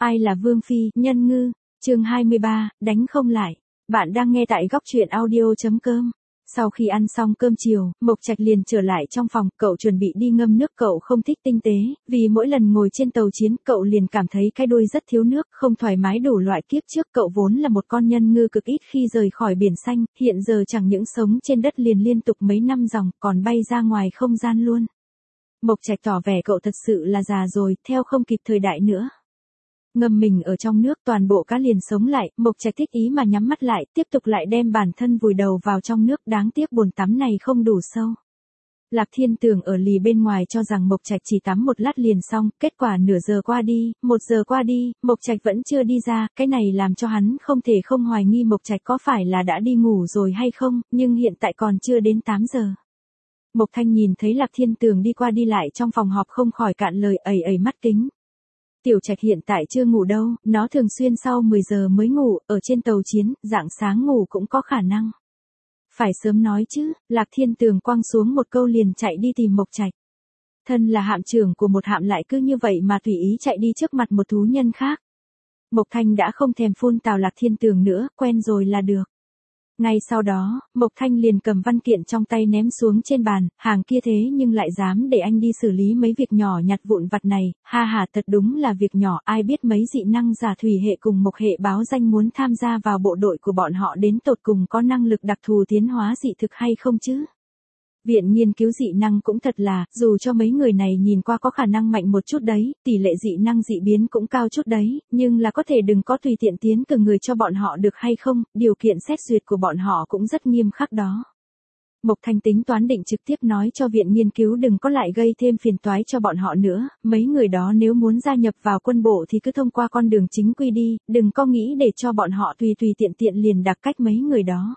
Ai là Vương Phi, Nhân Ngư, chương 23, đánh không lại. Bạn đang nghe tại góc truyện audio.com. Sau khi ăn xong cơm chiều, Mộc Trạch liền trở lại trong phòng, cậu chuẩn bị đi ngâm nước. Cậu không thích tinh tế, vì mỗi lần ngồi trên tàu chiến, cậu liền cảm thấy cái đuôi rất thiếu nước, không thoải mái đủ loại. Kiếp trước cậu vốn là một con nhân ngư cực ít khi rời khỏi biển xanh, hiện giờ chẳng những sống trên đất liền liên tục mấy năm dòng, còn bay ra ngoài không gian luôn. Mộc Trạch tỏ vẻ cậu thật sự là già rồi, theo không kịp thời đại nữa. Ngâm mình ở trong nước, toàn bộ cá liền sống lại, Mộc Trạch thích ý mà nhắm mắt lại, tiếp tục lại đem bản thân vùi đầu vào trong nước, đáng tiếc bồn tắm này không đủ sâu. Lạc Thiên Tường ở lì bên ngoài cho rằng Mộc Trạch chỉ tắm một lát liền xong, kết quả nửa giờ qua đi, 1 giờ qua đi, Mộc Trạch vẫn chưa đi ra, cái này làm cho hắn không thể không hoài nghi Mộc Trạch có phải là đã đi ngủ rồi hay không, nhưng hiện tại còn chưa đến 8 giờ. Mộc Thanh nhìn thấy Lạc Thiên Tường đi qua đi lại trong phòng họp không khỏi cạn lời ẩy mắt kính. Tiểu Trạch hiện tại chưa ngủ đâu, nó thường xuyên sau 10 giờ mới ngủ, ở trên tàu chiến, rạng sáng ngủ cũng có khả năng. Phải sớm nói chứ, Lạc Thiên Tường quăng xuống một câu liền chạy đi tìm Mộc Trạch. Thân là hạm trưởng của một hạm lại cứ như vậy mà tùy ý chạy đi trước mặt một thú nhân khác. Mộc Thanh đã không thèm phun tào Lạc Thiên Tường nữa, quen rồi là được. Ngay sau đó, Mộc Thanh liền cầm văn kiện trong tay ném xuống trên bàn, hàng kia thế nhưng lại dám để anh đi xử lý mấy việc nhỏ nhặt vụn vặt này, ha ha thật đúng là việc nhỏ, ai biết mấy dị năng giả thủy hệ cùng mộc hệ báo danh muốn tham gia vào bộ đội của bọn họ đến tột cùng có năng lực đặc thù tiến hóa dị thực hay không chứ? Viện nghiên cứu dị năng cũng thật là, dù cho mấy người này nhìn qua có khả năng mạnh một chút đấy, tỷ lệ dị năng dị biến cũng cao chút đấy, nhưng là có thể đừng có tùy tiện tiến cử người cho bọn họ được hay không, điều kiện xét duyệt của bọn họ cũng rất nghiêm khắc đó. Mộc Thanh tính toán định trực tiếp nói cho viện nghiên cứu đừng có lại gây thêm phiền toái cho bọn họ nữa, mấy người đó nếu muốn gia nhập vào quân bộ thì cứ thông qua con đường chính quy đi, đừng có nghĩ để cho bọn họ tùy tiện liền đặc cách mấy người đó.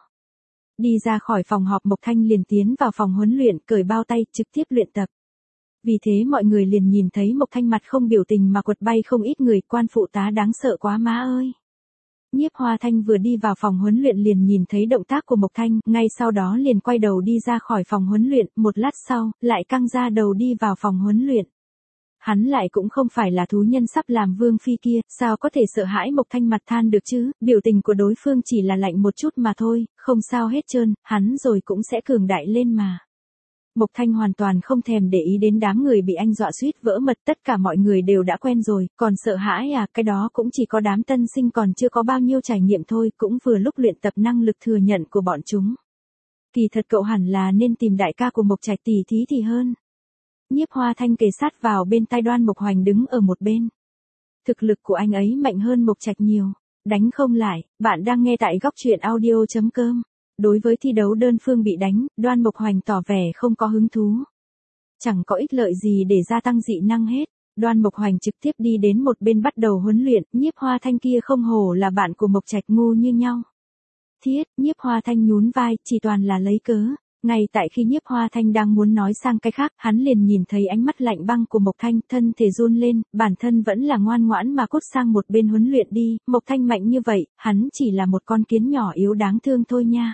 Đi ra khỏi phòng họp Mộc Thanh liền tiến vào phòng huấn luyện, cởi bao tay, trực tiếp luyện tập. Vì thế mọi người liền nhìn thấy Mộc Thanh mặt không biểu tình mà quật bay không ít người, quan phụ tá đáng sợ quá má ơi. Nhiếp Hoa Thanh vừa đi vào phòng huấn luyện liền nhìn thấy động tác của Mộc Thanh, ngay sau đó liền quay đầu đi ra khỏi phòng huấn luyện, một lát sau, lại căng ra đầu đi vào phòng huấn luyện. Hắn lại cũng không phải là thú nhân sắp làm vương phi kia, sao có thể sợ hãi Mộc Thanh mặt than được chứ, biểu tình của đối phương chỉ là lạnh một chút mà thôi, không sao hết trơn, hắn rồi cũng sẽ cường đại lên mà. Mộc Thanh hoàn toàn không thèm để ý đến đám người bị anh dọa suýt vỡ mật, tất cả mọi người đều đã quen rồi, còn sợ hãi à, cái đó cũng chỉ có đám tân sinh còn chưa có bao nhiêu trải nghiệm thôi, cũng vừa lúc luyện tập năng lực thừa nhận của bọn chúng. Kỳ thật cậu hẳn là nên tìm đại ca của Mộc Trạch tỷ thí thì hơn. Nhiếp Hoa Thanh kề sát vào bên tai Đoan Mộc Hoành đứng ở một bên. Thực lực của anh ấy mạnh hơn Mộc Trạch nhiều. Đánh không lại, bạn đang nghe tại góc truyện audio.com. Đối với thi đấu đơn phương bị đánh, Đoan Mộc Hoành tỏ vẻ không có hứng thú. Chẳng có ích lợi gì để gia tăng dị năng hết. Đoan Mộc Hoành trực tiếp đi đến một bên bắt đầu huấn luyện, Nhiếp Hoa Thanh kia không hổ là bạn của Mộc Trạch ngu như nhau. Thiết, Nhiếp Hoa Thanh nhún vai, chỉ toàn là lấy cớ. Ngay tại khi Nhiếp Hoa Thanh đang muốn nói sang cái khác, hắn liền nhìn thấy ánh mắt lạnh băng của Mộc Thanh, thân thể run lên, bản thân vẫn là ngoan ngoãn mà cút sang một bên huấn luyện đi, Mộc Thanh mạnh như vậy, hắn chỉ là một con kiến nhỏ yếu đáng thương thôi nha.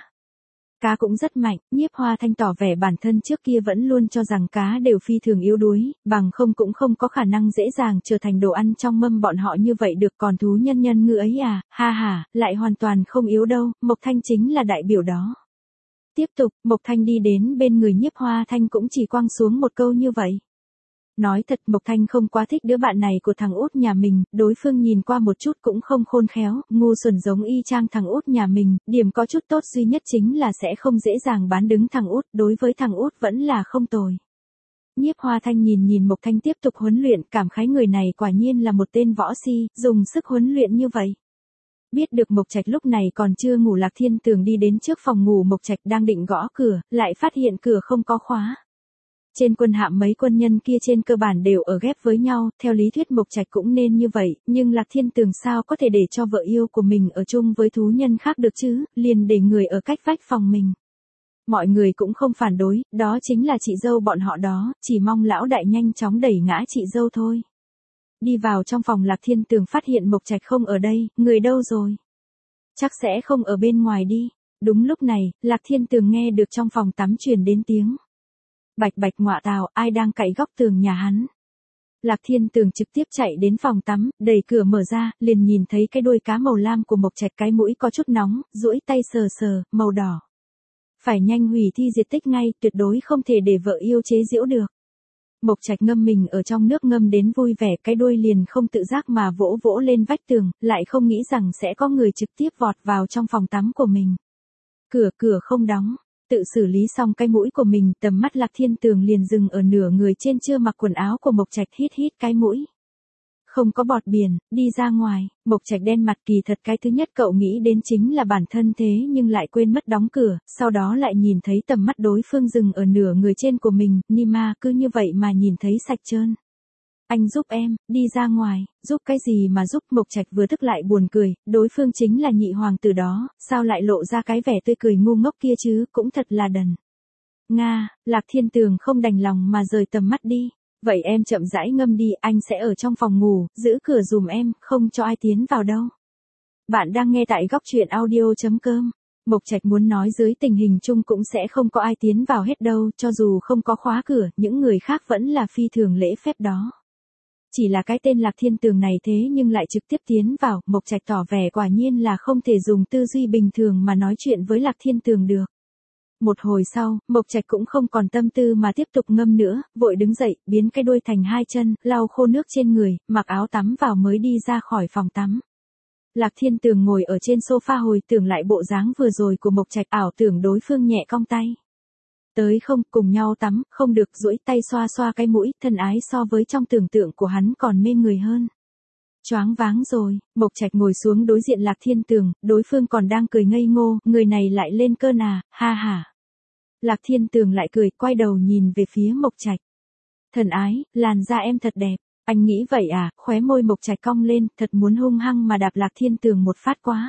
Cá cũng rất mạnh, Nhiếp Hoa Thanh tỏ vẻ bản thân trước kia vẫn luôn cho rằng cá đều phi thường yếu đuối, bằng không cũng không có khả năng dễ dàng trở thành đồ ăn trong mâm bọn họ như vậy được, còn thú nhân ngư ấy à, ha ha, lại hoàn toàn không yếu đâu, Mộc Thanh chính là đại biểu đó. Tiếp tục, Mộc Thanh đi đến bên người Nhiếp Hoa Thanh cũng chỉ quăng xuống một câu như vậy. Nói thật Mộc Thanh không quá thích đứa bạn này của thằng út nhà mình, đối phương nhìn qua một chút cũng không khôn khéo, ngu xuẩn giống y chang thằng út nhà mình, điểm có chút tốt duy nhất chính là sẽ không dễ dàng bán đứng thằng út, đối với thằng út vẫn là không tồi. Nhiếp Hoa Thanh nhìn Mộc Thanh tiếp tục huấn luyện, cảm khái người này quả nhiên là một tên võ si, dùng sức huấn luyện như vậy. Biết được Mộc Trạch lúc này còn chưa ngủ, Lạc Thiên Tường đi đến trước phòng ngủ Mộc Trạch đang định gõ cửa, lại phát hiện cửa không có khóa. Trên quân hạm mấy quân nhân kia trên cơ bản đều ở ghép với nhau, theo lý thuyết Mộc Trạch cũng nên như vậy, nhưng Lạc Thiên Tường sao có thể để cho vợ yêu của mình ở chung với thú nhân khác được chứ, liền để người ở cách vách phòng mình. Mọi người cũng không phản đối, đó chính là chị dâu bọn họ đó, chỉ mong lão đại nhanh chóng đẩy ngã chị dâu thôi. Đi vào trong phòng Lạc Thiên Tường phát hiện Mộc Trạch không ở đây, người đâu rồi? Chắc sẽ không ở bên ngoài đi. Đúng lúc này, Lạc Thiên Tường nghe được trong phòng tắm truyền đến tiếng. Bạch bạch ngọa tào, ai đang cạy góc tường nhà hắn? Lạc Thiên Tường trực tiếp chạy đến phòng tắm, đẩy cửa mở ra, liền nhìn thấy cái đuôi cá màu lam của Mộc Trạch, cái mũi có chút nóng, duỗi tay sờ sờ, màu đỏ. Phải nhanh hủy thi diệt tích ngay, tuyệt đối không thể để vợ yêu chế giễu được. Mộc Trạch ngâm mình ở trong nước ngâm đến vui vẻ, cái đuôi liền không tự giác mà vỗ vỗ lên vách tường, lại không nghĩ rằng sẽ có người trực tiếp vọt vào trong phòng tắm của mình. Cửa không đóng. Tự xử lý xong cái mũi của mình, tầm mắt Lạc Thiên Tường liền dừng ở nửa người trên chưa mặc quần áo của Mộc Trạch, hít cái mũi. Không có bọt biển, đi ra ngoài. Mộc Trạch đen mặt, kỳ thật cái thứ nhất cậu nghĩ đến chính là bản thân thế nhưng lại quên mất đóng cửa, sau đó lại nhìn thấy tầm mắt đối phương dừng ở nửa người trên của mình, Nima cứ như vậy mà nhìn thấy sạch trơn. Anh giúp em, đi ra ngoài, giúp cái gì mà giúp? Mộc Trạch vừa tức lại buồn cười, đối phương chính là nhị hoàng tử đó, sao lại lộ ra cái vẻ tươi cười ngu ngốc kia chứ, cũng thật là đần. Nga, Lạc Thiên Tường không đành lòng mà rời tầm mắt đi. Vậy em chậm rãi ngâm đi, anh sẽ ở trong phòng ngủ, giữ cửa dùm em, không cho ai tiến vào đâu. Bạn đang nghe tại góc truyện audio.com. Mộc Trạch muốn nói dưới tình hình chung cũng sẽ không có ai tiến vào hết đâu, cho dù không có khóa cửa, những người khác vẫn là phi thường lễ phép đó. Chỉ là cái tên Lạc Thiên Tường này thế nhưng lại trực tiếp tiến vào, Mộc Trạch tỏ vẻ quả nhiên là không thể dùng tư duy bình thường mà nói chuyện với Lạc Thiên Tường được. Một hồi sau, Mộc Trạch cũng không còn tâm tư mà tiếp tục ngâm nữa, vội đứng dậy, biến cái đuôi thành hai chân, lau khô nước trên người, mặc áo tắm vào mới đi ra khỏi phòng tắm. Lạc Thiên Tường ngồi ở trên sofa hồi tưởng lại bộ dáng vừa rồi của Mộc Trạch, ảo tưởng đối phương nhẹ cong tay. Tới không, cùng nhau tắm, không được, duỗi tay xoa xoa cái mũi, thân ái so với trong tưởng tượng của hắn còn mê người hơn. Choáng váng rồi, Mộc Trạch ngồi xuống đối diện Lạc Thiên Tường, đối phương còn đang cười ngây ngô, người này lại lên cơn à, ha ha. Lạc Thiên Tường lại cười, quay đầu nhìn về phía Mộc Trạch. Thần ái, làn da em thật đẹp, anh nghĩ vậy à? Khóe môi Mộc Trạch cong lên, thật muốn hung hăng mà đạp Lạc Thiên Tường một phát quá.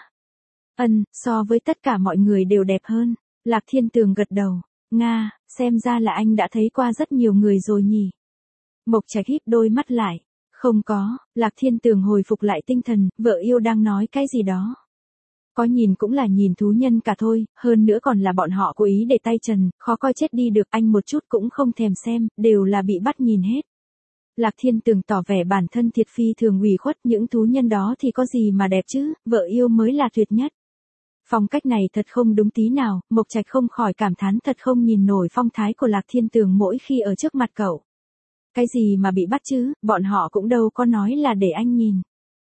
So với tất cả mọi người đều đẹp hơn. Lạc Thiên Tường gật đầu. Nga, xem ra là anh đã thấy qua rất nhiều người rồi nhỉ. Mộc Trạch híp đôi mắt lại. Không có, Lạc Thiên Tường hồi phục lại tinh thần, vợ yêu đang nói cái gì đó. Có nhìn cũng là nhìn thú nhân cả thôi, hơn nữa còn là bọn họ cố ý để tay trần, khó coi chết đi được, anh một chút cũng không thèm xem, đều là bị bắt nhìn hết. Lạc Thiên Tường tỏ vẻ bản thân thiệt phi thường ủy khuất, những thú nhân đó thì có gì mà đẹp chứ, vợ yêu mới là tuyệt nhất. Phong cách này thật không đúng tí nào, Mộc Trạch không khỏi cảm thán thật không nhìn nổi phong thái của Lạc Thiên Tường mỗi khi ở trước mặt cậu. Cái gì mà bị bắt chứ, bọn họ cũng đâu có nói là để anh nhìn.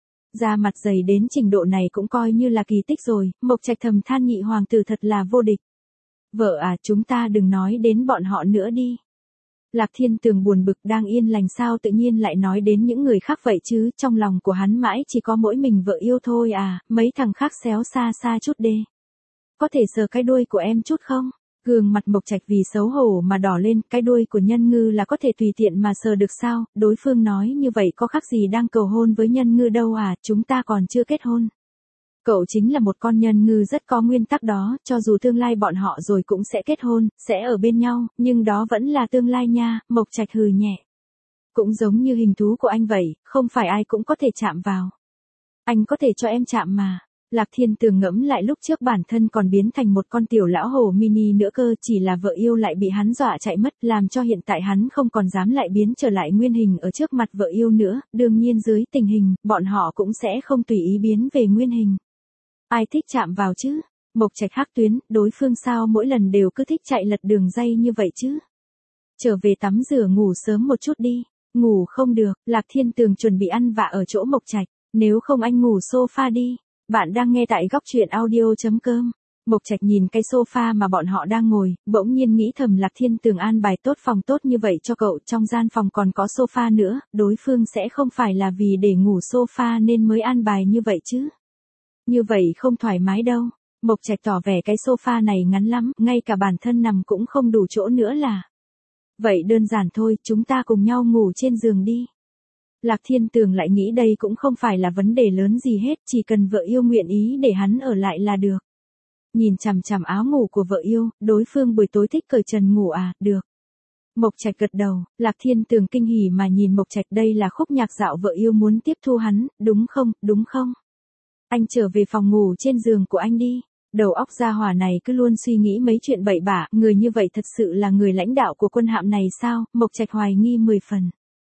Da mặt dày đến trình độ này cũng coi như là kỳ tích rồi, Mộc Trạch thầm than nhị hoàng tử thật là vô địch. Vợ à, chúng ta đừng nói đến bọn họ nữa đi. Lạc Thiên Tường buồn bực, đang yên lành sao tự nhiên lại nói đến những người khác vậy chứ, trong lòng của hắn mãi chỉ có mỗi mình vợ yêu thôi à, mấy thằng khác xéo xa xa chút đê. Có thể sờ cái đuôi của em chút không? Gương mặt Mộc Trạch vì xấu hổ mà đỏ lên, cái đuôi của Nhân Ngư là có thể tùy tiện mà sờ được sao? Đối phương nói như vậy có khác gì đang cầu hôn với Nhân Ngư đâu à, chúng ta còn chưa kết hôn. Cậu chính là một con nhân ngư rất có nguyên tắc đó, cho dù tương lai bọn họ rồi cũng sẽ kết hôn, sẽ ở bên nhau, nhưng đó vẫn là tương lai nha, Mộc Trạch hừ nhẹ. Cũng giống như hình thú của anh vậy, không phải ai cũng có thể chạm vào. Anh có thể cho em chạm mà. Lạc Thiên Tường ngẫm lại lúc trước bản thân còn biến thành một con tiểu lão hổ mini nữa cơ, chỉ là vợ yêu lại bị hắn dọa chạy mất, làm cho hiện tại hắn không còn dám lại biến trở lại nguyên hình ở trước mặt vợ yêu nữa, đương nhiên dưới tình hình, bọn họ cũng sẽ không tùy ý biến về nguyên hình. Ai thích chạm vào chứ? Mộc Trạch hắc tuyến, đối phương sao mỗi lần đều cứ thích chạy lật đường dây như vậy chứ? Trở về tắm rửa ngủ sớm một chút đi. Ngủ không được, Lạc Thiên Tường chuẩn bị ăn vạ ở chỗ Mộc Trạch, nếu không anh ngủ sofa đi. Bạn đang nghe tại góc truyện audio.com. Mộc Trạch nhìn cái sofa mà bọn họ đang ngồi, bỗng nhiên nghĩ thầm Lạc Thiên Tường an bài tốt phòng tốt như vậy cho cậu, trong gian phòng còn có sofa nữa, đối phương sẽ không phải là vì để ngủ sofa nên mới an bài như vậy chứ. Như vậy không thoải mái đâu. Mộc Trạch tỏ vẻ cái sofa này ngắn lắm, ngay cả bản thân nằm cũng không đủ chỗ nữa là. Vậy đơn giản thôi, chúng ta cùng nhau ngủ trên giường đi. Lạc Thiên Tường lại nghĩ đây cũng không phải là vấn đề lớn gì hết, chỉ cần vợ yêu nguyện ý để hắn ở lại là được. Nhìn chằm chằm áo ngủ của vợ yêu, đối phương buổi tối thích cởi trần ngủ à, được. Mộc Trạch gật đầu, Lạc Thiên Tường kinh hỉ mà nhìn Mộc Trạch, đây là khúc nhạc dạo vợ yêu muốn tiếp thu hắn, đúng không? Anh trở về phòng ngủ trên giường của anh đi. Đầu óc gia hỏa này cứ luôn suy nghĩ mấy chuyện bậy bạ, người như vậy thật sự là người lãnh đạo của quân hạm này sao? Mộc Trạch hoài nghi 10 phần.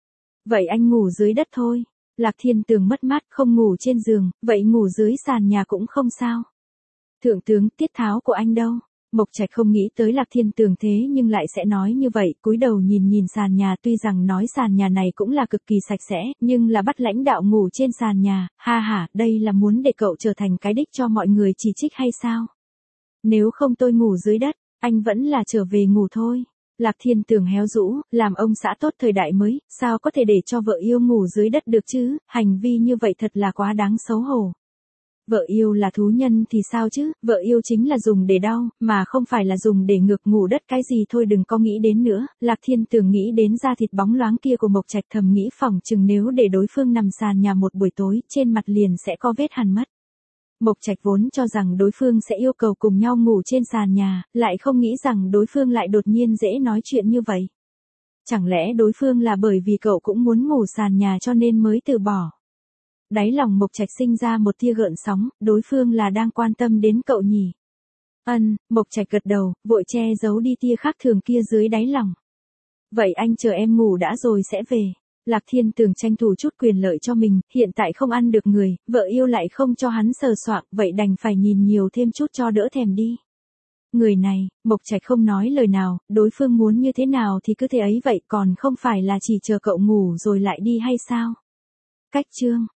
Vậy anh ngủ dưới đất thôi. Lạc Thiên Tường mất mát, không ngủ trên giường, vậy ngủ dưới sàn nhà cũng không sao. Thượng tướng, tiết tháo của anh đâu? Mộc Trạch không nghĩ tới Lạc Thiên Tường thế nhưng lại sẽ nói như vậy, cúi đầu nhìn nhìn sàn nhà, tuy rằng nói sàn nhà này cũng là cực kỳ sạch sẽ, nhưng là bắt lãnh đạo ngủ trên sàn nhà, ha ha, đây là muốn để cậu trở thành cái đích cho mọi người chỉ trích hay sao? Nếu không tôi ngủ dưới đất, anh vẫn là trở về ngủ thôi. Lạc Thiên Tường héo rũ, làm ông xã tốt thời đại mới, sao có thể để cho vợ yêu ngủ dưới đất được chứ, hành vi như vậy thật là quá đáng xấu hổ. Vợ yêu là thú nhân thì sao chứ, vợ yêu chính là dùng để đau, mà không phải là dùng để ngược ngủ đất cái gì thôi đừng có nghĩ đến nữa. Lạc Thiên Tường nghĩ đến da thịt bóng loáng kia của Mộc Trạch thầm nghĩ phỏng chừng nếu để đối phương nằm sàn nhà một buổi tối, trên mặt liền sẽ có vết hằn mất. Mộc Trạch vốn cho rằng đối phương sẽ yêu cầu cùng nhau ngủ trên sàn nhà, lại không nghĩ rằng đối phương lại đột nhiên dễ nói chuyện như vậy. Chẳng lẽ đối phương là bởi vì cậu cũng muốn ngủ sàn nhà cho nên mới từ bỏ? Đáy lòng Mộc Trạch sinh ra một tia gợn sóng, đối phương là đang quan tâm đến cậu nhỉ? Mộc Trạch gật đầu, vội che giấu đi tia khác thường kia dưới đáy lòng. Vậy anh chờ em ngủ đã rồi sẽ về. Lạc Thiên Tường tranh thủ chút quyền lợi cho mình, hiện tại không ăn được người, vợ yêu lại không cho hắn sờ soạng, vậy đành phải nhìn nhiều thêm chút cho đỡ thèm đi. Người này, Mộc Trạch không nói lời nào, đối phương muốn như thế nào thì cứ thế ấy vậy, còn không phải là chỉ chờ cậu ngủ rồi lại đi hay sao? Cách chương